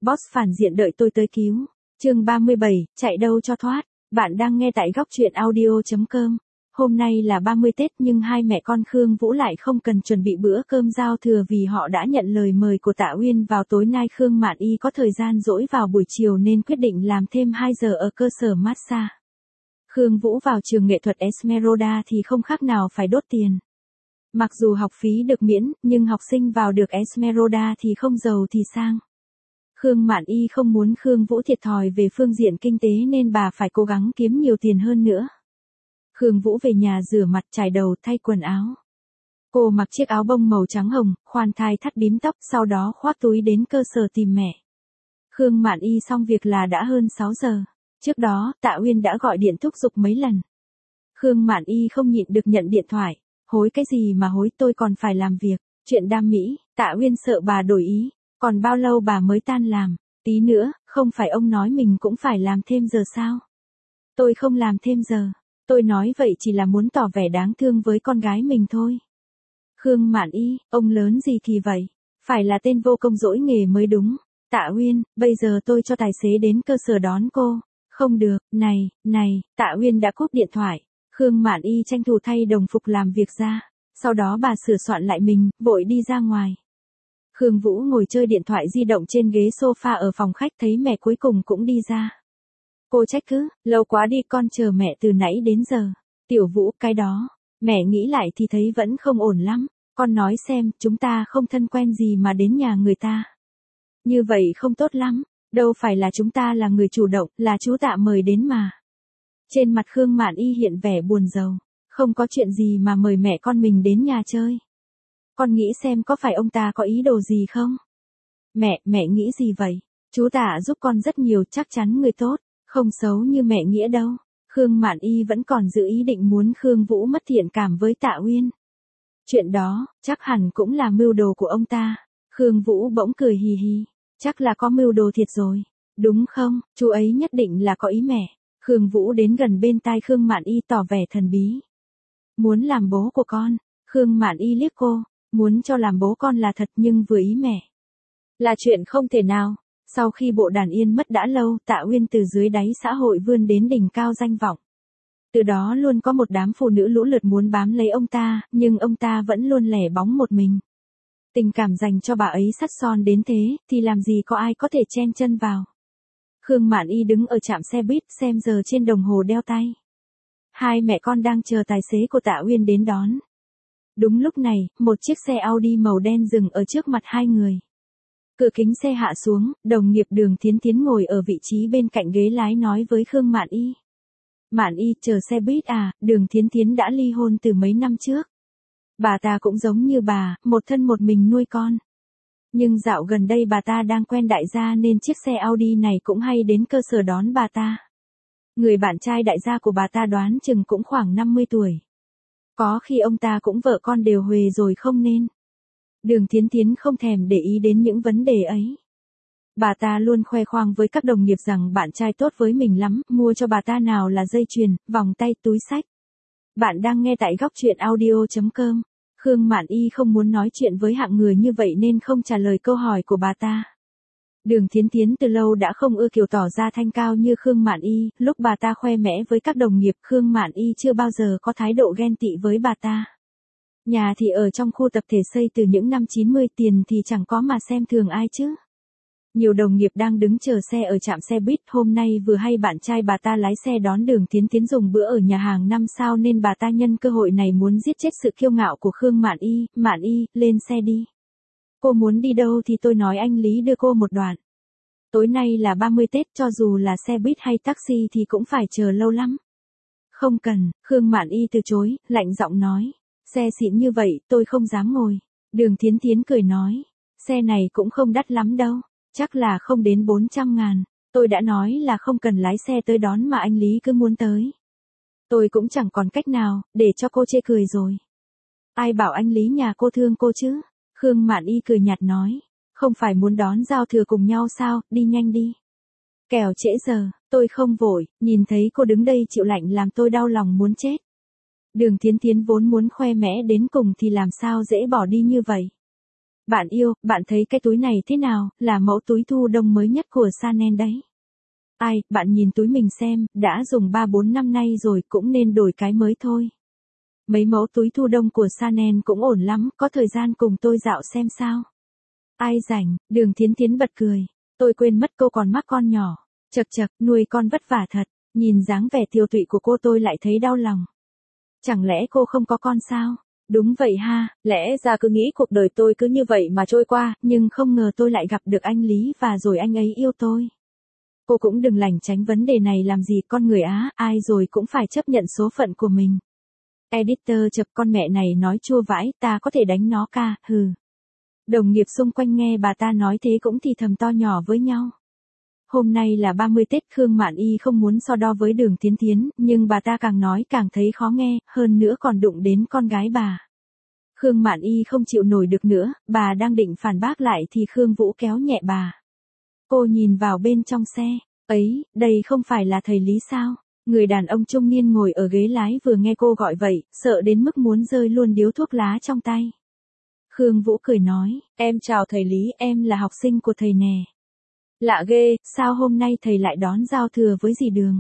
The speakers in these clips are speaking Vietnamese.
Boss phản diện đợi tôi tới cứu. Chương 37, chạy đâu cho thoát. Bạn đang nghe tại góc truyện audio.com. Hôm nay là 30 Tết nhưng hai mẹ con Khương Vũ lại không cần chuẩn bị bữa cơm giao thừa vì họ đã nhận lời mời của Tạ Uyên vào tối nay. Khương Mạn Y có thời gian rỗi vào buổi chiều nên quyết định làm thêm 2 giờ ở cơ sở massage. Khương Vũ vào trường nghệ thuật Esmeralda thì không khác nào phải đốt tiền. Mặc dù học phí được miễn, nhưng học sinh vào được Esmeralda thì không giàu thì sang. Khương Mạn Y không muốn Khương Vũ thiệt thòi về phương diện kinh tế nên bà phải cố gắng kiếm nhiều tiền hơn nữa. Khương Vũ về nhà rửa mặt, chải đầu, thay quần áo. Cô mặc chiếc áo bông màu trắng hồng, khoan thai thắt bím tóc, sau đó khoác túi đến cơ sở tìm mẹ. Khương Mạn Y xong việc là đã hơn 6 giờ. Trước đó, Tạ Uyên đã gọi điện thúc giục mấy lần. Khương Mạn Y không nhịn được nhận điện thoại. Hối cái gì mà hối, tôi còn phải làm việc. Chuyện đam mỹ, Tạ Uyên sợ bà đổi ý. Còn bao lâu bà mới tan làm? Tí nữa, không phải ông nói mình cũng phải làm thêm giờ sao? Tôi không làm thêm giờ. Tôi nói vậy chỉ là muốn tỏ vẻ đáng thương với con gái mình thôi. Khương Mạn Y, ông lớn gì kỳ vậy? Phải là tên vô công dỗi nghề mới đúng. Tạ Uyên, bây giờ tôi cho tài xế đến cơ sở đón cô. Không được, này, Tạ Uyên đã cúp điện thoại. Khương Mạn Y tranh thủ thay đồng phục làm việc ra. Sau đó bà sửa soạn lại mình, vội đi ra ngoài. Khương Vũ ngồi chơi điện thoại di động trên ghế sofa ở phòng khách, thấy mẹ cuối cùng cũng đi ra. Cô trách cứ, lâu quá đi, con chờ mẹ từ nãy đến giờ. Tiểu Vũ, cái đó, mẹ nghĩ lại thì thấy vẫn không ổn lắm. Con nói xem, chúng ta không thân quen gì mà đến nhà người ta. Như vậy không tốt lắm, đâu phải là chúng ta là người chủ động, là chú Tạ mời đến mà. Trên mặt Khương Mạn Y hiện vẻ buồn rầu, không có chuyện gì mà mời mẹ con mình đến nhà chơi. Con nghĩ xem có phải ông ta có ý đồ gì không? Mẹ nghĩ gì vậy? Chú Tạ giúp con rất nhiều, chắc chắn người tốt, không xấu như mẹ nghĩa đâu. Khương Mạn Y vẫn còn giữ ý định muốn Khương Vũ mất thiện cảm với Tạ Uyên. Chuyện đó, chắc hẳn cũng là mưu đồ của ông ta. Khương Vũ bỗng cười hì hì, chắc là có mưu đồ thiệt rồi. Đúng không, chú ấy nhất định là có ý mẹ. Khương Vũ đến gần bên tai Khương Mạn Y tỏ vẻ thần bí. Muốn làm bố của con. Khương Mạn Y liếc cô. Muốn cho làm bố con là thật nhưng vừa ý mẹ. Là chuyện không thể nào. Sau khi bộ đàn yên mất đã lâu, Tạ Uyên từ dưới đáy xã hội vươn đến đỉnh cao danh vọng. Từ đó luôn có một đám phụ nữ lũ lượt muốn bám lấy ông ta, nhưng ông ta vẫn luôn lẻ bóng một mình. Tình cảm dành cho bà ấy sắt son đến thế, thì làm gì có ai có thể chen chân vào. Khương Mạn Y đứng ở trạm xe buýt xem giờ trên đồng hồ đeo tay. Hai mẹ con đang chờ tài xế của Tạ Uyên đến đón. Đúng lúc này, một chiếc xe Audi màu đen dừng ở trước mặt hai người. Cửa kính xe hạ xuống, đồng nghiệp Đường Thiến Thiến ngồi ở vị trí bên cạnh ghế lái nói với Khương Mạn Y. Mạn Y, chờ xe buýt à? Đường Thiến Thiến đã ly hôn từ mấy năm trước. Bà ta cũng giống như bà, một thân một mình nuôi con. Nhưng dạo gần đây bà ta đang quen đại gia nên chiếc xe Audi này cũng hay đến cơ sở đón bà ta. Người bạn trai đại gia của bà ta đoán chừng cũng khoảng 50 tuổi. Có khi ông ta cũng vợ con đều huề rồi không nên. Đường Thiến Thiến không thèm để ý đến những vấn đề ấy. Bà ta luôn khoe khoang với các đồng nghiệp rằng bạn trai tốt với mình lắm, mua cho bà ta nào là dây chuyền, vòng tay, túi xách. Bạn đang nghe tại góc truyện audio.com. Khương Mạn Y không muốn nói chuyện với hạng người như vậy nên không trả lời câu hỏi của bà ta. Đường Thiến Thiến từ lâu đã không ưa kiểu tỏ ra thanh cao như Khương Mạn Y, lúc bà ta khoe mẽ với các đồng nghiệp, Khương Mạn Y chưa bao giờ có thái độ ghen tị với bà ta. Nhà thì ở trong khu tập thể xây từ những năm 90, tiền thì chẳng có mà xem thường ai chứ. Nhiều đồng nghiệp đang đứng chờ xe ở trạm xe buýt, hôm nay vừa hay bạn trai bà ta lái xe đón Đường Thiến Thiến dùng bữa ở nhà hàng 5 sao nên bà ta nhân cơ hội này muốn giết chết sự kiêu ngạo của Khương Mạn Y. Mạn Y, lên xe đi. Cô muốn đi đâu thì tôi nói anh Lý đưa cô một đoạn. Tối nay là 30 Tết, cho dù là xe buýt hay taxi thì cũng phải chờ lâu lắm. Không cần, Khương Mạn Y từ chối, lạnh giọng nói. Xe xịn như vậy, tôi không dám ngồi. Đường Thiến Thiến cười nói. Xe này cũng không đắt lắm đâu. Chắc là không đến 400.000. Tôi đã nói là không cần lái xe tới đón mà anh Lý cứ muốn tới. Tôi cũng chẳng còn cách nào, để cho cô chê cười rồi. Ai bảo anh Lý nhà cô thương cô chứ? Khương Mạn Y cười nhạt nói. Không phải muốn đón giao thừa cùng nhau sao, đi nhanh đi. Kẻo trễ giờ, tôi không vội, nhìn thấy cô đứng đây chịu lạnh làm tôi đau lòng muốn chết. Đường Thiến Thiến vốn muốn khoe mẽ đến cùng thì làm sao dễ bỏ đi như vậy. Bạn yêu, bạn thấy cái túi này thế nào, là mẫu túi thu đông mới nhất của Chanel đấy. Ai, bạn nhìn túi mình xem, đã dùng 3-4 năm nay rồi cũng nên đổi cái mới thôi. Mấy mẫu túi thu đông của Chanel cũng ổn lắm, có thời gian cùng tôi dạo xem sao. Ai rảnh, Đường Thiến Thiến bật cười. Tôi quên mất cô còn mắc con nhỏ. Chật chật, nuôi con vất vả thật. Nhìn dáng vẻ tiều tụy của cô tôi lại thấy đau lòng. Chẳng lẽ cô không có con sao? Đúng vậy ha, lẽ ra cứ nghĩ cuộc đời tôi cứ như vậy mà trôi qua, nhưng không ngờ tôi lại gặp được anh Lý và rồi anh ấy yêu tôi. Cô cũng đừng lảng tránh vấn đề này làm gì, con người á, ai rồi cũng phải chấp nhận số phận của mình. Editor chập, con mẹ này nói chua vãi, ta có thể đánh nó ca, hừ. Đồng nghiệp xung quanh nghe bà ta nói thế cũng thì thầm to nhỏ với nhau. Hôm nay là 30 Tết, Khương Mạn Y không muốn so đo với Đường Thiến Thiến, nhưng bà ta càng nói càng thấy khó nghe, hơn nữa còn đụng đến con gái bà. Khương Mạn Y không chịu nổi được nữa, bà đang định phản bác lại thì Khương Vũ kéo nhẹ bà. Cô nhìn vào bên trong xe, ấy, đây không phải là thầy Lý sao? Người đàn ông trung niên ngồi ở ghế lái vừa nghe cô gọi vậy, sợ đến mức muốn rơi luôn điếu thuốc lá trong tay. Khương Vũ cười nói, em chào thầy Lý, em là học sinh của thầy nè. Lạ ghê, sao hôm nay thầy lại đón giao thừa với dì Đường?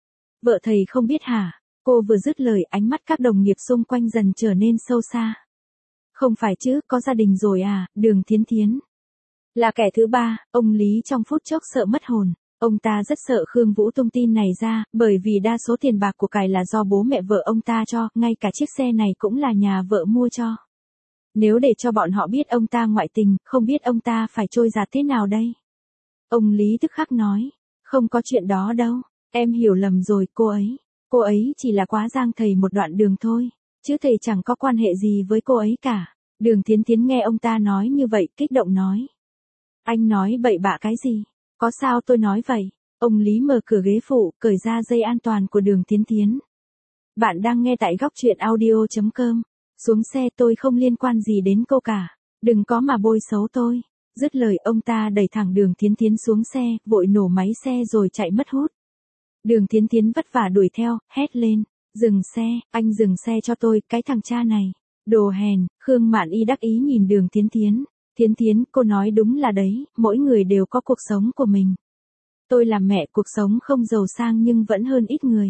Vợ thầy không biết hả? Cô vừa dứt lời, ánh mắt các đồng nghiệp xung quanh dần trở nên sâu xa. Không phải chứ, có gia đình rồi à, Đường Thiến Thiến. Là kẻ thứ ba, ông Lý trong phút chốc sợ mất hồn. Ông ta rất sợ Khương Vũ tung tin này ra, bởi vì đa số tiền bạc của cải là do bố mẹ vợ ông ta cho, ngay cả chiếc xe này cũng là nhà vợ mua cho. Nếu để cho bọn họ biết ông ta ngoại tình, không biết ông ta phải trôi giạt thế nào đây? Ông Lý tức khắc nói, không có chuyện đó đâu, em hiểu lầm rồi, cô ấy chỉ là quá giang thầy một đoạn đường thôi, chứ thầy chẳng có quan hệ gì với cô ấy cả. Đường Thiến Thiến nghe ông ta nói như vậy, kích động nói. Anh nói bậy bạ cái gì? Có sao tôi nói vậy? Ông Lý mở cửa ghế phụ, cởi ra dây an toàn của Đường Thiến Thiến. Bạn đang nghe tại góc truyện audio.com. Xuống xe, tôi không liên quan gì đến cô cả. Đừng có mà bôi xấu tôi. Dứt lời ông ta đẩy thẳng Đường Thiến Thiến xuống xe, vội nổ máy xe rồi chạy mất hút. Đường Thiến Thiến vất vả đuổi theo, hét lên. Dừng xe, anh dừng xe cho tôi, cái thằng cha này. Đồ hèn, Khương Mạn Y đắc ý nhìn Đường Thiến Thiến. Thiến Thiến, cô nói đúng là đấy, mỗi người đều có cuộc sống của mình. Tôi làm mẹ, cuộc sống không giàu sang nhưng vẫn hơn ít người.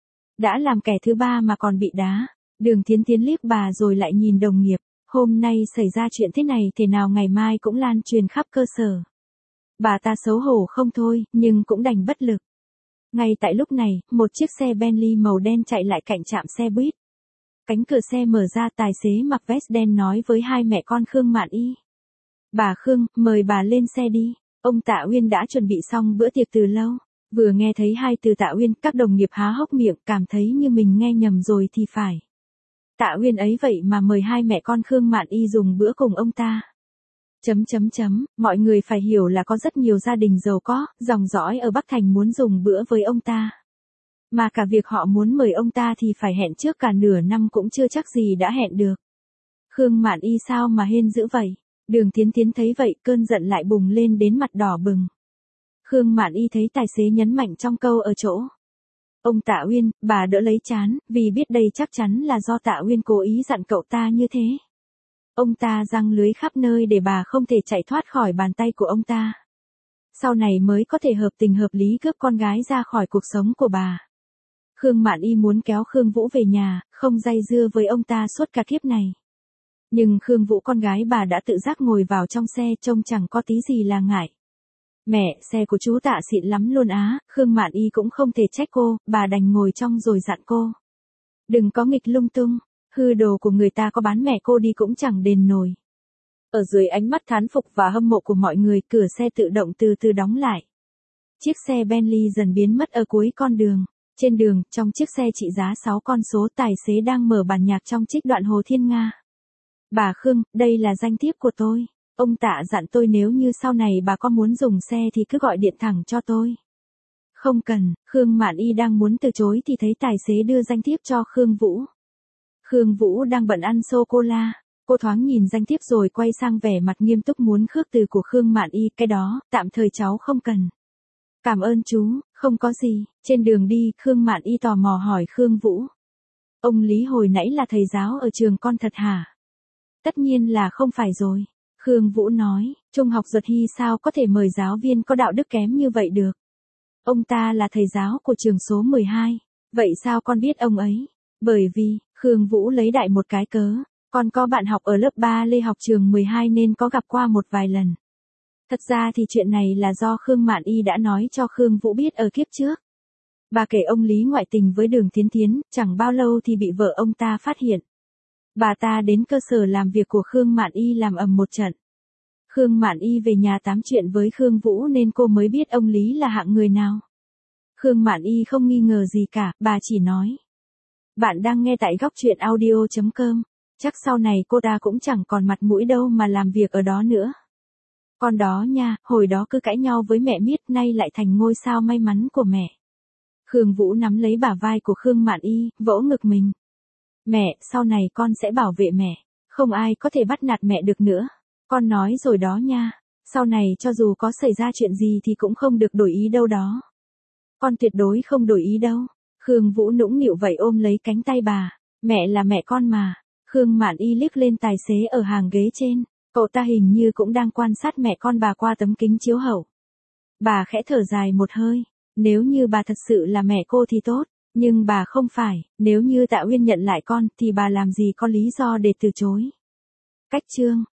Đã làm kẻ thứ ba mà còn bị đá. Đường Thiến Thiến liếc bà rồi lại nhìn đồng nghiệp. Hôm nay xảy ra chuyện thế này thế nào ngày mai cũng lan truyền khắp cơ sở. Bà ta xấu hổ không thôi, nhưng cũng đành bất lực. Ngay tại lúc này, một chiếc xe Bentley màu đen chạy lại cạnh trạm xe buýt. Cánh cửa xe mở ra, tài xế mặc vest đen nói với hai mẹ con Khương Mạn Y. Bà Khương, mời bà lên xe đi. Ông Tạ Uyên đã chuẩn bị xong bữa tiệc từ lâu. Vừa nghe thấy hai từ Tạ Uyên, các đồng nghiệp há hốc miệng, cảm thấy như mình nghe nhầm rồi thì phải. Tạ Uyên ấy vậy mà mời hai mẹ con Khương Mạn Y dùng bữa cùng ông ta. Mọi người phải hiểu là có rất nhiều gia đình giàu có, dòng dõi ở Bắc Thành muốn dùng bữa với ông ta. Mà cả việc họ muốn mời ông ta thì phải hẹn trước cả nửa năm cũng chưa chắc gì đã hẹn được. Khương Mạn Y sao mà hên dữ vậy? Đường Thiến Thiến thấy vậy, cơn giận lại bùng lên đến mặt đỏ bừng. Khương Mạn Y thấy tài xế nhấn mạnh trong câu ở chỗ. Ông Tạ Uyên, bà đỡ lấy trán, vì biết đây chắc chắn là do Tạ Uyên cố ý dặn cậu ta như thế. Ông ta giăng lưới khắp nơi để bà không thể chạy thoát khỏi bàn tay của ông ta. Sau này mới có thể hợp tình hợp lý cướp con gái ra khỏi cuộc sống của bà. Khương Mạn Y muốn kéo Khương Vũ về nhà, không dây dưa với ông ta suốt cả kiếp này. Nhưng Khương Vũ con gái bà đã tự giác ngồi vào trong xe, trông chẳng có tí gì là ngại. Mẹ, xe của chú Tạ xịn lắm luôn á, Khương Mạn Y cũng không thể trách cô, bà đành ngồi trong rồi dặn cô. Đừng có nghịch lung tung, hư đồ của người ta có bán mẹ cô đi cũng chẳng đền nổi. Ở dưới ánh mắt thán phục và hâm mộ của mọi người, cửa xe tự động từ từ đóng lại. Chiếc xe Bentley dần biến mất ở cuối con đường. Trên đường, trong chiếc xe trị giá 6 con số, tài xế đang mở bản nhạc trong trích đoạn Hồ Thiên Nga. Bà Khương, đây là danh thiếp của tôi. Ông Tạ dặn tôi nếu như sau này bà có muốn dùng xe thì cứ gọi điện thẳng cho tôi. Không cần, Khương Mạn Y đang muốn từ chối thì thấy tài xế đưa danh thiếp cho Khương Vũ. Khương Vũ đang bận ăn sô-cô-la. Cô thoáng nhìn danh thiếp rồi quay sang vẻ mặt nghiêm túc muốn khước từ của Khương Mạn Y. Cái đó, tạm thời cháu không cần. Cảm ơn chú, không có gì. Trên đường đi, Khương Mạn Y tò mò hỏi Khương Vũ. Ông Lý hồi nãy là thầy giáo ở trường con thật hả? Tất nhiên là không phải rồi. Khương Vũ nói, Trung học Duật Hy sao có thể mời giáo viên có đạo đức kém như vậy được. Ông ta là thầy giáo của trường số 12. Vậy sao con biết ông ấy? Bởi vì, Khương Vũ lấy đại một cái cớ. Con có bạn học ở lớp 3 Lê học trường 12 nên có gặp qua một vài lần. Thật ra thì chuyện này là do Khương Mạn Y đã nói cho Khương Vũ biết ở kiếp trước. Bà kể ông Lý ngoại tình với Đường Tiến Tiến, chẳng bao lâu thì bị vợ ông ta phát hiện. Bà ta đến cơ sở làm việc của Khương Mạn Y làm ầm một trận. Khương Mạn Y về nhà tám chuyện với Khương Vũ nên cô mới biết ông Lý là hạng người nào. Khương Mạn Y không nghi ngờ gì cả, bà chỉ nói. Bạn đang nghe tại góc truyện audio.com. Chắc sau này cô ta cũng chẳng còn mặt mũi đâu mà làm việc ở đó nữa. Con đó nha, hồi đó cứ cãi nhau với mẹ miết, nay lại thành ngôi sao may mắn của mẹ. Khương Vũ nắm lấy bả vai của Khương Mạn Y, vỗ ngực mình. Mẹ, sau này con sẽ bảo vệ mẹ. Không ai có thể bắt nạt mẹ được nữa. Con nói rồi đó nha. Sau này cho dù có xảy ra chuyện gì thì cũng không được đổi ý đâu đó. Con tuyệt đối không đổi ý đâu. Khương Vũ nũng nịu vậy ôm lấy cánh tay bà. Mẹ là mẹ con mà. Khương Mạn Y liếc lên tài xế ở hàng ghế trên. Cậu ta hình như cũng đang quan sát mẹ con bà qua tấm kính chiếu hậu. Bà khẽ thở dài một hơi. Nếu như bà thật sự là mẹ cô thì tốt. Nhưng bà không phải. Nếu như Tạ Uyên nhận lại con thì bà làm gì có lý do để từ chối. Cách chương